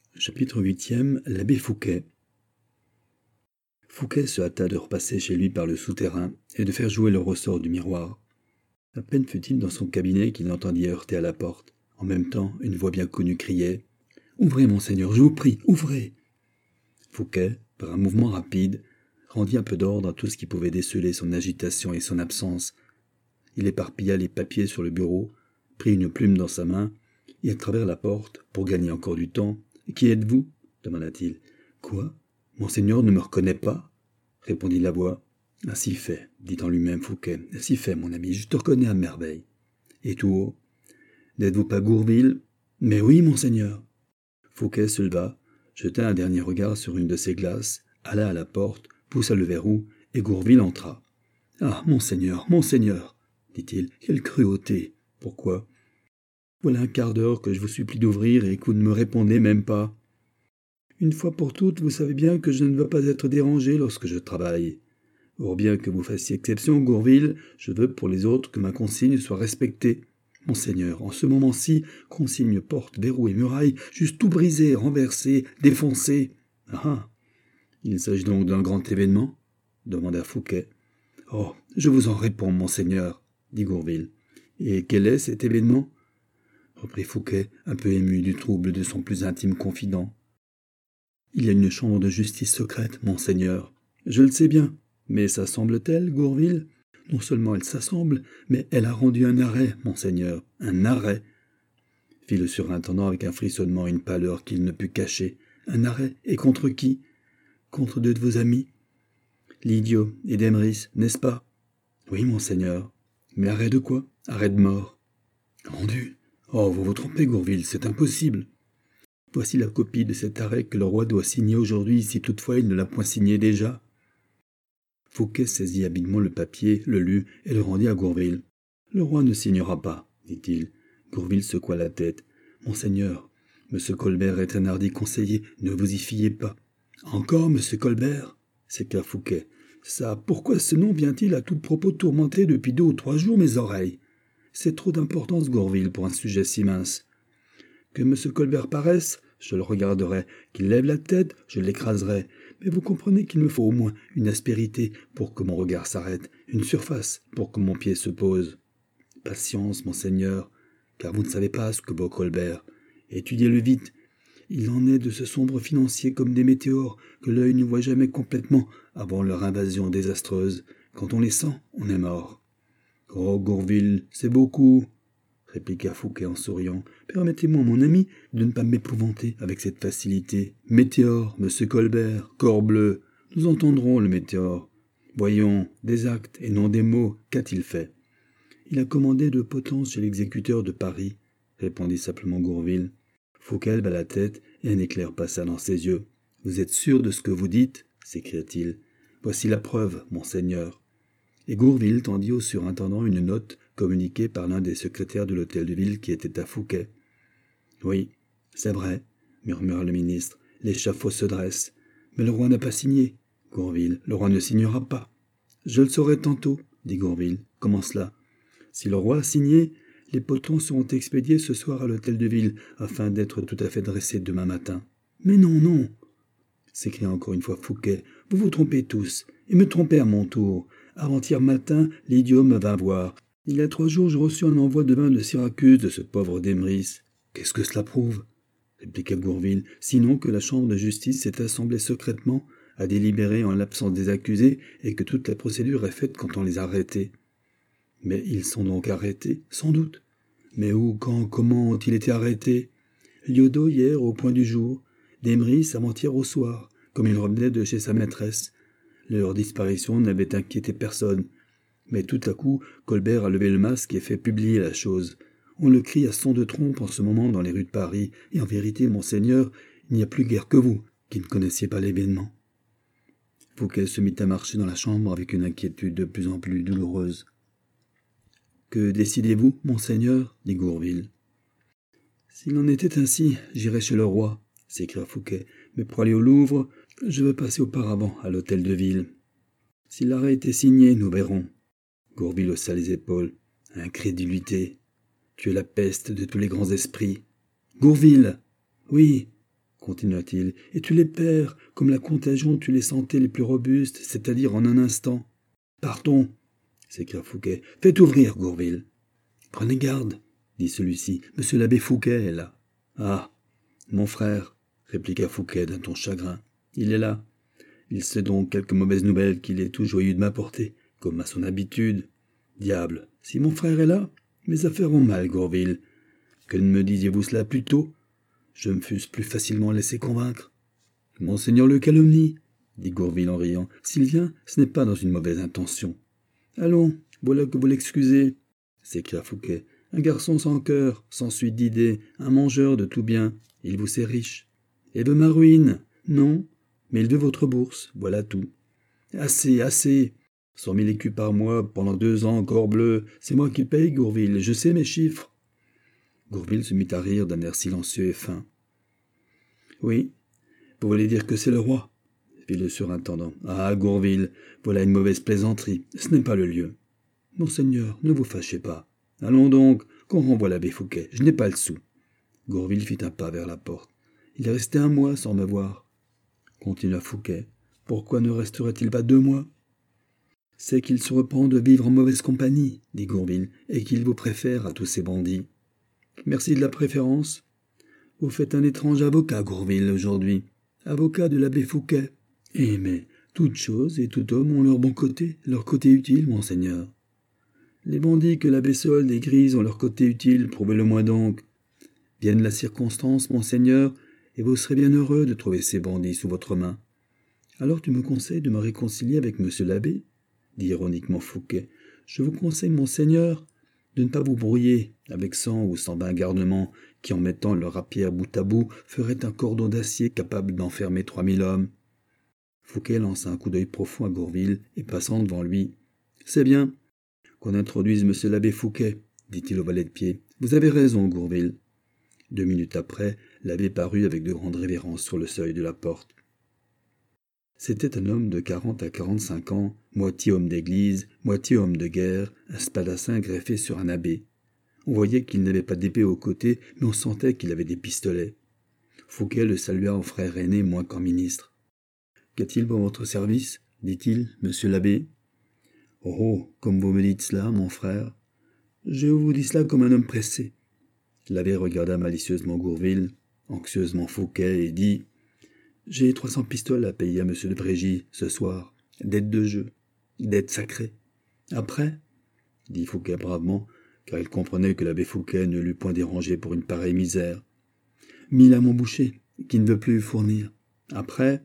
Chapitre 8e. L'abbé Fouquet. Fouquet se hâta de repasser chez lui par le souterrain et de faire jouer le ressort du miroir. À peine fut-il dans son cabinet qu'il entendit heurter à la porte. En même temps, une voix bien connue criait « Ouvrez, monseigneur, je vous prie, ouvrez !» Fouquet, par un mouvement rapide, rendit un peu d'ordre à tout ce qui pouvait déceler son agitation et son absence. Il éparpilla les papiers sur le bureau, prit une plume dans sa main, et à travers la porte, pour gagner encore du temps, « Qui êtes-vous » demanda-t-il. « Quoi ? Monseigneur ne me reconnaît pas ?» répondit la voix. « Ainsi fait, dit en lui-même Fouquet. « Ainsi fait, mon ami, je te reconnais à merveille. » Et tout haut, « N'êtes-vous pas Gourville ?»« Mais oui, monseigneur. » Fouquet se leva, jeta un dernier regard sur une de ses glaces, alla à la porte, poussa le verrou, et Gourville entra. « Ah, monseigneur, dit-il, quelle cruauté. Pourquoi ? Voilà un quart d'heure que je vous supplie d'ouvrir et que vous ne me répondez même pas. Une fois pour toutes, vous savez bien que je ne veux pas être dérangé lorsque je travaille. Or bien que vous fassiez exception, Gourville, je veux pour les autres que ma consigne soit respectée. Monseigneur, en ce moment-ci, consigne, porte, verrou et muraille, juste tout brisé, renversé, défoncé. Ah, il s'agit donc d'un grand événement ? Demanda Fouquet. Oh, je vous en réponds, monseigneur, dit Gourville. Et quel est cet événement ? Reprit Fouquet, un peu ému du trouble de son plus intime confident. Il y a une chambre de justice secrète, monseigneur. Je le sais bien, mais s'assemble-t-elle, Gourville ? Non seulement elle s'assemble, mais elle a rendu un arrêt, monseigneur, un arrêt, fit le surintendant avec un frissonnement et une pâleur qu'il ne put cacher. Un arrêt, et contre qui ? Contre deux de vos amis ? L'idiot et Demris, n'est-ce pas ? Oui, monseigneur. Mais arrêt de quoi ? Arrêt de mort. Rendu ? Oh, vous vous trompez, Gourville, c'est impossible. Voici la copie de cet arrêt que le roi doit signer aujourd'hui, si toutefois il ne l'a point signé déjà. Fouquet saisit avidement le papier, le lut et le rendit à Gourville. Le roi ne signera pas, dit-il. Gourville secoua la tête. Monseigneur, M. Colbert est un hardi conseiller, ne vous y fiez pas. Encore, M. Colbert ? S'écria Fouquet. Ça, pourquoi ce nom vient-il à tout propos tourmenter depuis 2 ou 3 jours mes oreilles ? C'est trop d'importance, Gourville, pour un sujet si mince. Que M. Colbert paraisse, je le regarderai. Qu'il lève la tête, je l'écraserai. Mais vous comprenez qu'il me faut au moins une aspérité pour que mon regard s'arrête, une surface pour que mon pied se pose. Patience, monseigneur, car vous ne savez pas ce que vaut Colbert. Étudiez-le vite. Il en est de ce sombre financier comme des météores que l'œil ne voit jamais complètement avant leur invasion désastreuse. Quand on les sent, on est mort. Oh, Gourville, c'est beaucoup, répliqua Fouquet en souriant. Permettez-moi, mon ami, de ne pas m'épouvanter avec cette facilité. Météore, monsieur Colbert, corbleu, nous entendrons le météore. Voyons, des actes et non des mots, qu'a-t-il fait ? Il a commandé de potence chez l'exécuteur de Paris, répondit simplement Gourville. Fouquet leva la tête et un éclair passa dans ses yeux. Vous êtes sûr de ce que vous dites ? S'écria-t-il. Voici la preuve, monseigneur. Et Gourville tendit au surintendant une note communiquée par l'un des secrétaires de l'hôtel de ville qui était à Fouquet. « Oui, c'est vrai, murmura le ministre, l'échafaud se dresse. Mais le roi n'a pas signé. Gourville, le roi ne signera pas. Je le saurai tantôt, dit Gourville. Comment cela ? Si le roi a signé, les potons seront expédiés ce soir à l'hôtel de ville, afin d'être tout à fait dressés demain matin. Mais non, s'écria encore une fois Fouquet, vous vous trompez tous, et me trompez à mon tour. Avant-hier matin, l'idiot me vint voir. Il y a 3 jours, j'ai reçu un envoi de vin de Syracuse de ce pauvre Demris. Qu'est-ce que cela prouve ? Répliqua Gourville. Sinon que la chambre de justice s'est assemblée secrètement, a délibéré en l'absence des accusés, et que toute la procédure est faite quand on les a arrêtés. Mais ils sont donc arrêtés, sans doute. Mais où, quand, comment ont-ils été arrêtés ? Liodo hier au point du jour, Demris avant-hier au soir, comme il revenait de chez sa maîtresse. Leur disparition n'avait inquiété personne. Mais tout à coup, Colbert a levé le masque et fait publier la chose. On le crie à son de trompe en ce moment dans les rues de Paris, et en vérité, monseigneur, il n'y a plus guère que vous qui ne connaissiez pas l'événement. Fouquet se mit à marcher dans la chambre avec une inquiétude de plus en plus douloureuse. « Que décidez-vous, monseigneur » dit Gourville. « S'il en était ainsi, j'irais chez le roi, » s'écria Fouquet. « Mais pour aller au Louvre, je veux passer auparavant à l'hôtel de ville. Si l'arrêt était signé, nous verrons. » Gourville haussa les épaules. « Incrédulité. Tu es la peste de tous les grands esprits. »« Gourville !»« Oui. » continua-t-il, et tu les perds, comme la contagion tue les santés les plus robustes, c'est-à-dire en un instant. Partons, s'écria Fouquet. Faites ouvrir, Gourville. Prenez garde, dit celui-ci. Monsieur l'abbé Fouquet est là. Ah, mon frère, répliqua Fouquet d'un ton chagrin. Il est là. Il sait donc quelque mauvaise nouvelle qu'il est tout joyeux de m'apporter, comme à son habitude. Diable, si mon frère est là, mes affaires vont mal, Gourville. Que ne me disiez-vous cela plus tôt? Je me fusse plus facilement laissé convaincre. Monseigneur le calomnie, dit Gourville en riant. S'il vient, ce n'est pas dans une mauvaise intention. Allons, voilà que vous l'excusez, s'écria Fouquet. Un garçon sans cœur, sans suite d'idées, un mangeur de tout bien. Il vous sait riche. Et veut ma ruine? Non, mais il veut votre bourse, voilà tout. Assez, assez. 100 000 écus par mois, pendant 2 ans, corbleu. C'est moi qui paye, Gourville, je sais mes chiffres. Gourville se mit à rire d'un air silencieux et fin. Oui, vous voulez dire que c'est le roi, fit le surintendant. Ah, Gourville, voilà une mauvaise plaisanterie, ce n'est pas le lieu. Monseigneur, ne vous fâchez pas. Allons donc, qu'on renvoie l'abbé Fouquet, je n'ai pas le sou. Gourville fit un pas vers la porte. Il est resté 1 mois sans me voir. Continua Fouquet. Pourquoi ne resterait-il pas 2 mois? C'est qu'il se repent de vivre en mauvaise compagnie, dit Gourville, et qu'il vous préfère à tous ces bandits. Merci de la préférence. Vous faites un étrange avocat, Gourville, aujourd'hui. Avocat de l'abbé Fouquet. Eh, mais toute chose et tout homme ont leur bon côté, leur côté utile, monseigneur. Les bandits que l'abbé Solde et Grise ont leur côté utile, prouvez-le-moi donc. Vienne la circonstance, monseigneur, et vous serez bien heureux de trouver ces bandits sous votre main. Alors tu me conseilles de me réconcilier avec monsieur l'abbé, dit ironiquement Fouquet. Je vous conseille, monseigneur, de ne pas vous brouiller avec 100 ou 120 garnements qui, en mettant leur rapière bout à bout, feraient un cordon d'acier capable d'enfermer 3000 hommes. Fouquet lança un coup d'œil profond à Gourville et passant devant lui. « C'est bien qu'on introduise monsieur l'abbé Fouquet, dit-il au valet de pied. Vous avez raison, Gourville. 2 minutes après, l'abbé parut avec de grandes révérences sur le seuil de la porte. C'était un homme de 40 à 45 ans, moitié homme d'église, moitié homme de guerre, un spadassin greffé sur un abbé. On voyait qu'il n'avait pas d'épée au côté, mais on sentait qu'il avait des pistolets. Fouquet le salua en frère aîné moins qu'en ministre. « Qu'a-t-il pour votre service ?» dit-il, monsieur l'abbé. « Oh, comme vous me dites cela, mon frère. Je vous dis cela comme un homme pressé. » L'abbé regarda malicieusement Gourville, anxieusement Fouquet, et dit « J'ai 300 pistoles à payer à monsieur de Brégy ce soir. Dette de jeu, dette sacrée. Après, dit Fouquet bravement, car il comprenait que l'abbé Fouquet ne l'eût point dérangé pour une pareille misère. 1000 à mon boucher, qui ne veut plus fournir. Après,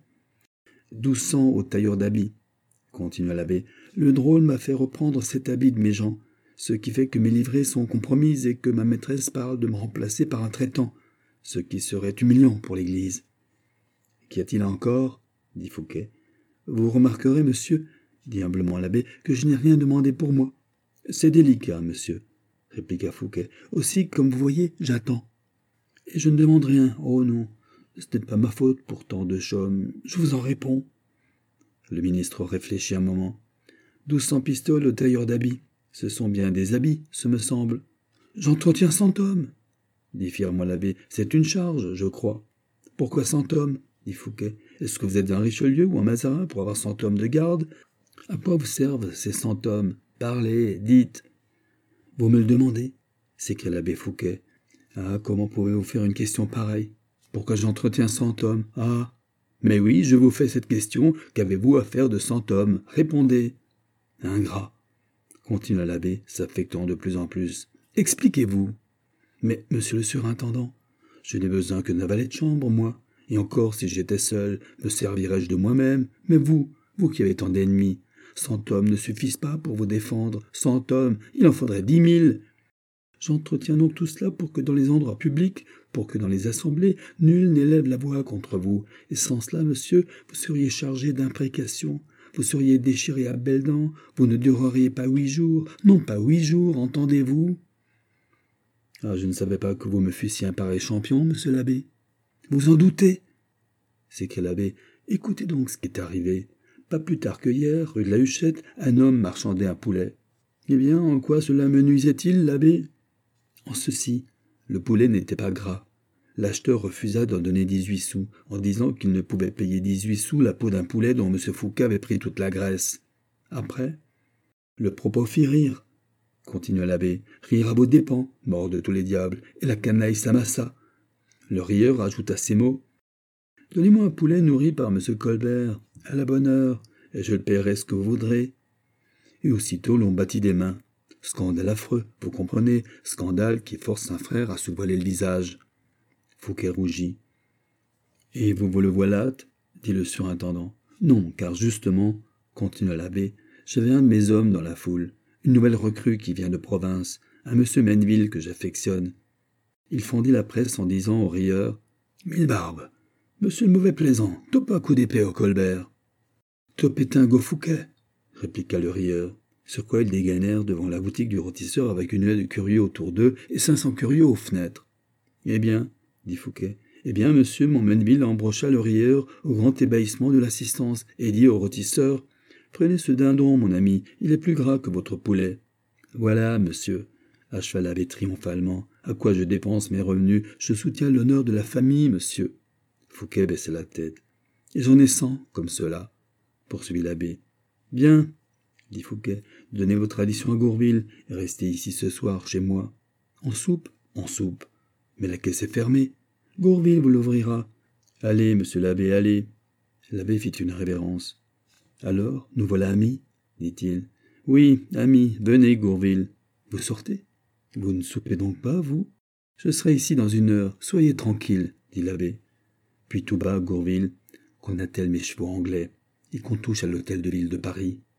1200 au tailleur d'habits, continua l'abbé. Le drôle m'a fait reprendre 7 habits de mes gens, ce qui fait que mes livrées sont compromises et que ma maîtresse parle de me remplacer par un traitant, ce qui serait humiliant pour l'Église. Qu'y a-t-il encore? Dit Fouquet. Vous remarquerez, monsieur, dit humblement l'abbé, que je n'ai rien demandé pour moi. C'est délicat, monsieur, répliqua Fouquet. Aussi, comme vous voyez, j'attends. Et je ne demande rien, oh non, ce n'est pas ma faute pour tant de chômes, je vous en réponds. Le ministre réfléchit un moment. 1200 pistoles au tailleur d'habits. Ce sont bien des habits, ce me semble. J'entretiens 100 hommes, dit fièrement l'abbé. C'est une charge, je crois. Pourquoi 100 hommes, dit Fouquet. Est-ce que vous êtes un Richelieu ou un Mazarin pour avoir 100 hommes de garde? À quoi vous servent ces 100 hommes? Parlez, dites. Vous me le demandez, s'écria l'abbé Fouquet. Ah, comment pouvez-vous faire une question pareille? Pourquoi j'entretiens 100 hommes? Ah, mais oui, je vous fais cette question. Qu'avez-vous à faire de 100 hommes? Répondez. Ingrat, continua l'abbé, s'affectant de plus en plus. Expliquez-vous. Mais, monsieur le surintendant, je n'ai besoin que d'un valet de chambre, moi. Et encore, si j'étais seul, me servirais-je de moi-même. Mais vous qui avez tant d'ennemis, 100 hommes ne suffisent pas pour vous défendre. 100 hommes, il en faudrait 10 000. J'entretiens donc tout cela pour que dans les endroits publics, pour que dans les assemblées, nul n'élève la voix contre vous. Et sans cela, monsieur, vous seriez chargé d'imprécations. Vous seriez déchiré à belles dents, vous ne dureriez pas 8 jours, non pas 8 jours, entendez-vous? Ah, je ne savais pas que vous me fussiez un pareil champion, monsieur l'abbé. Vous en doutez? S'écria l'abbé. Écoutez donc ce qui est arrivé. Pas plus tard que hier, rue de la Huchette, un homme marchandait un poulet. Eh bien, en quoi cela me nuisait-il, l'abbé? En ceci, le poulet n'était pas gras. l'acheteur refusa d'en donner 18 sous, en disant qu'il ne pouvait payer 18 sous la peau d'un poulet dont M. Fouquet avait pris toute la graisse. Après, le propos fit rire, continua l'abbé, rire à vos dépens, mort de tous les diables, et la canaille s'amassa. Le rieur ajouta ces mots. Donnez-moi un poulet nourri par M. Colbert, à la bonne heure, et je le paierai ce que vous voudrez. Et aussitôt l'on battit des mains. Scandale affreux, vous comprenez, scandale qui force un frère à se voiler le visage. Fouquet rougit. Et vous le voilâtes, dit le surintendant. Non, car justement, continua l'abbé, j'avais un de mes hommes dans la foule, une nouvelle recrue qui vient de province, un monsieur Menneville que j'affectionne. Il fendit la presse en disant au rieur « Mille barbes, monsieur le mauvais plaisant, top un coup d'épée au Colbert. »« Top est un go Fouquet, » répliqua le rieur, sur quoi ils dégainèrent devant la boutique du rôtisseur avec une haie de curieux autour d'eux et 500 curieux aux fenêtres. « Eh bien, dit Fouquet, eh bien, monsieur, mon Menneville embrocha le rieur au grand ébahissement de l'assistance et dit au rôtisseur « Prenez ce dindon, mon ami, il est plus gras que votre poulet. »« Voilà, monsieur, acheva l'abbé triomphalement, à quoi je dépense mes revenus, je soutiens l'honneur de la famille, monsieur. » Fouquet baissa la tête. « Et j'en ai 100, comme cela, » poursuivit l'abbé. « Bien, dit Fouquet, donnez vos traditions à Gourville et restez ici ce soir, chez moi. En soupe, mais la caisse est fermée. Gourville vous l'ouvrira. Allez, monsieur l'abbé, allez. » L'abbé fit une révérence. « Alors, nous voilà amis, dit-il. Oui, amis, venez, Gourville. Vous sortez? Vous ne soupez donc pas, vous? Je serai ici dans 1 heure, soyez tranquille, dit l'abbé. Puis tout bas, Gourville, qu'on attelle mes chevaux anglais et qu'on touche à l'hôtel de ville de Paris.